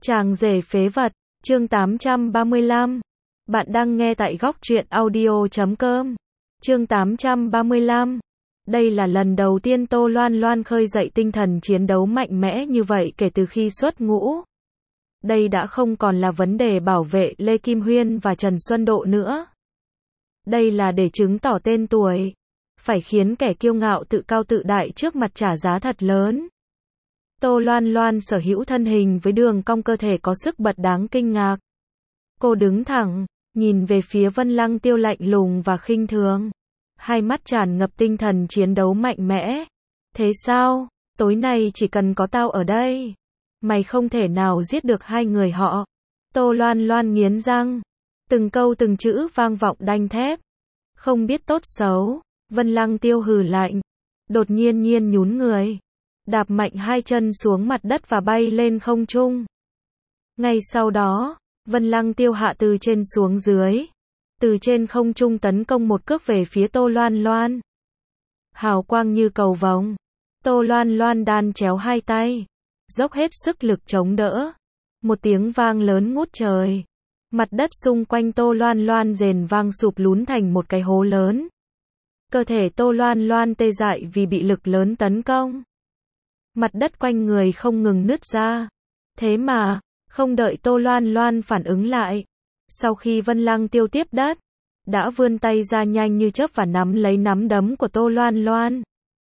Chàng rể phế vật, chương 835. Bạn đang nghe tại góc truyện audio.com. Chương 835. Đây là lần đầu tiên Tô Loan Loan khơi dậy tinh thần chiến đấu mạnh mẽ như vậy kể từ khi xuất ngũ. Đây đã không còn là vấn đề bảo vệ Lê Kim Huyên và Trần Xuân Độ nữa. Đây là để chứng tỏ tên tuổi. Phải khiến kẻ kiêu ngạo tự cao tự đại trước mặt trả giá thật lớn. Tô Loan Loan sở hữu thân hình với đường cong cơ thể có sức bật đáng kinh ngạc. Cô đứng thẳng, nhìn về phía Vân Lăng Tiêu lạnh lùng và khinh thường. Hai mắt tràn ngập tinh thần chiến đấu mạnh mẽ. Thế sao? Tối nay chỉ cần có tao ở đây. Mày không thể nào giết được hai người họ. Tô Loan Loan nghiến răng. Từng câu từng chữ vang vọng đanh thép. Không biết tốt xấu, Vân Lăng Tiêu hừ lạnh. Đột nhiên nhún người. Đạp mạnh hai chân xuống mặt đất và bay lên không trung. Ngay sau đó, Vân Lăng Tiêu hạ từ trên xuống dưới. Từ trên không trung tấn công một cước về phía Tô Loan Loan. Hào quang như cầu vồng. Tô Loan Loan đan chéo hai tay. Dốc hết sức lực chống đỡ. Một tiếng vang lớn ngút trời. Mặt đất xung quanh Tô Loan Loan rền vang sụp lún thành một cái hố lớn. Cơ thể Tô Loan Loan tê dại vì bị lực lớn tấn công. Mặt đất quanh người không ngừng nứt ra. Thế mà, không đợi Tô Loan Loan phản ứng lại. Sau khi Vân Lăng Tiêu tiếp đất, đã vươn tay ra nhanh như chớp và nắm lấy nắm đấm của Tô Loan Loan.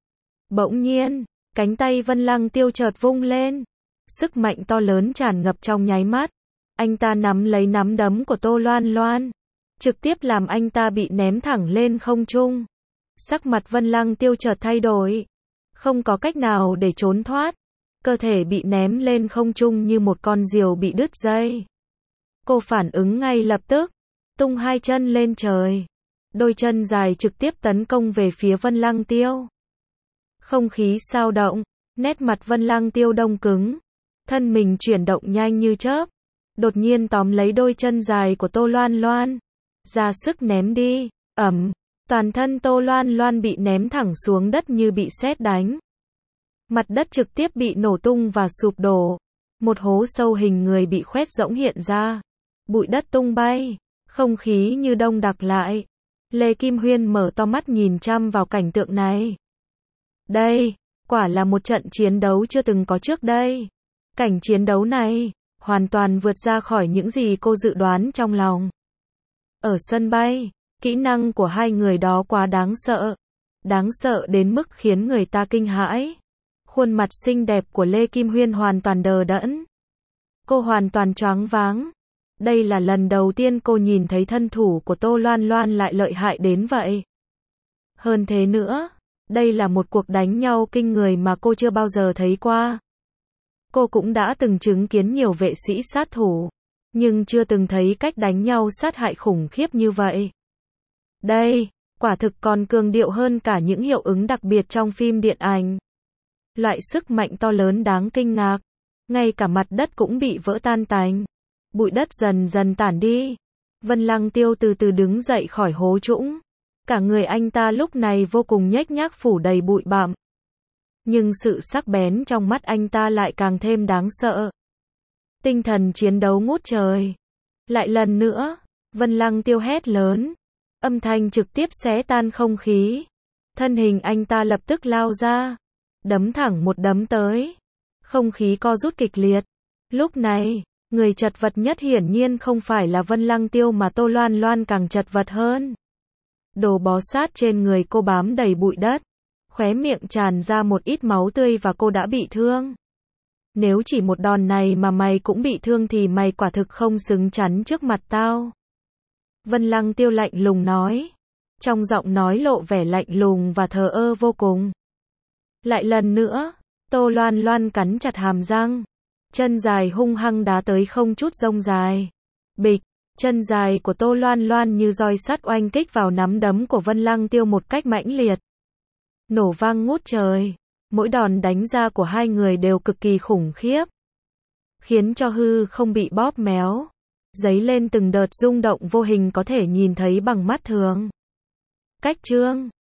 Bỗng nhiên, cánh tay Vân Lăng Tiêu chợt vung lên. Sức mạnh to lớn tràn ngập trong nháy mắt. Anh ta nắm lấy nắm đấm của Tô Loan Loan. Trực tiếp làm anh ta bị ném thẳng lên không trung. Sắc mặt Vân Lăng Tiêu chợt thay đổi. Không có cách nào để trốn thoát. Cơ thể bị ném lên không trung như một con diều bị đứt dây. Cô phản ứng ngay lập tức. Tung hai chân lên trời. Đôi chân dài trực tiếp tấn công về phía Vân Lăng Tiêu. Không khí xao động. Nét mặt Vân Lăng Tiêu đông cứng. Thân mình chuyển động nhanh như chớp. Đột nhiên tóm lấy đôi chân dài của Tô Loan Loan. Ra sức ném đi. Ầm. Toàn thân Tô Loan Loan bị ném thẳng xuống đất như bị sét đánh. Mặt đất trực tiếp bị nổ tung và sụp đổ. Một hố sâu hình người bị khoét rỗng hiện ra. Bụi đất tung bay. Không khí như đông đặc lại. Lê Kim Huyên mở to mắt nhìn chăm vào cảnh tượng này. Đây, quả là một trận chiến đấu chưa từng có trước đây. Cảnh chiến đấu này, hoàn toàn vượt ra khỏi những gì cô dự đoán trong lòng. Ở sân bay, kỹ năng của hai người đó quá đáng sợ. Đáng sợ đến mức khiến người ta kinh hãi. Khuôn mặt xinh đẹp của Lê Kim Huyên hoàn toàn đờ đẫn. Cô hoàn toàn choáng váng. Đây là lần đầu tiên cô nhìn thấy thân thủ của Tô Loan Loan lại lợi hại đến vậy. Hơn thế nữa, đây là một cuộc đánh nhau kinh người mà cô chưa bao giờ thấy qua. Cô cũng đã từng chứng kiến nhiều vệ sĩ sát thủ, nhưng chưa từng thấy cách đánh nhau sát hại khủng khiếp như vậy. Đây, quả thực còn cường điệu hơn cả những hiệu ứng đặc biệt trong phim điện ảnh. Loại sức mạnh to lớn đáng kinh ngạc. Ngay cả mặt đất cũng bị vỡ tan tành. Bụi đất dần dần tản đi. Vân Lăng Tiêu từ từ đứng dậy khỏi hố trũng. Cả người anh ta lúc này vô cùng nhếch nhác phủ đầy bụi bặm. Nhưng sự sắc bén trong mắt anh ta lại càng thêm đáng sợ. Tinh thần chiến đấu ngút trời. Lại lần nữa, Vân Lăng Tiêu hét lớn. Âm thanh trực tiếp xé tan không khí. Thân hình anh ta lập tức lao ra. Đấm thẳng một đấm tới. Không khí co rút kịch liệt. Lúc này, người chật vật nhất hiển nhiên không phải là Vân Lăng Tiêu mà Tô Loan Loan càng chật vật hơn. Đồ bó sát trên người cô bám đầy bụi đất. Khóe miệng tràn ra một ít máu tươi và cô đã bị thương. Nếu chỉ một đòn này mà mày cũng bị thương thì mày quả thực không xứng chắn trước mặt tao. Vân Lăng Tiêu lạnh lùng nói. Trong giọng nói lộ vẻ lạnh lùng và thờ ơ vô cùng. Lại lần nữa, Tô Loan Loan cắn chặt hàm răng. Chân dài hung hăng đá tới không chút rông dài. Bịch, chân dài của Tô Loan Loan như roi sắt oanh kích vào nắm đấm của Vân Lăng Tiêu một cách mãnh liệt. Nổ vang ngút trời. Mỗi đòn đánh ra của hai người đều cực kỳ khủng khiếp. Khiến cho hư không bị bóp méo. Dấy lên từng đợt rung động vô hình có thể nhìn thấy bằng mắt thường. Cách chương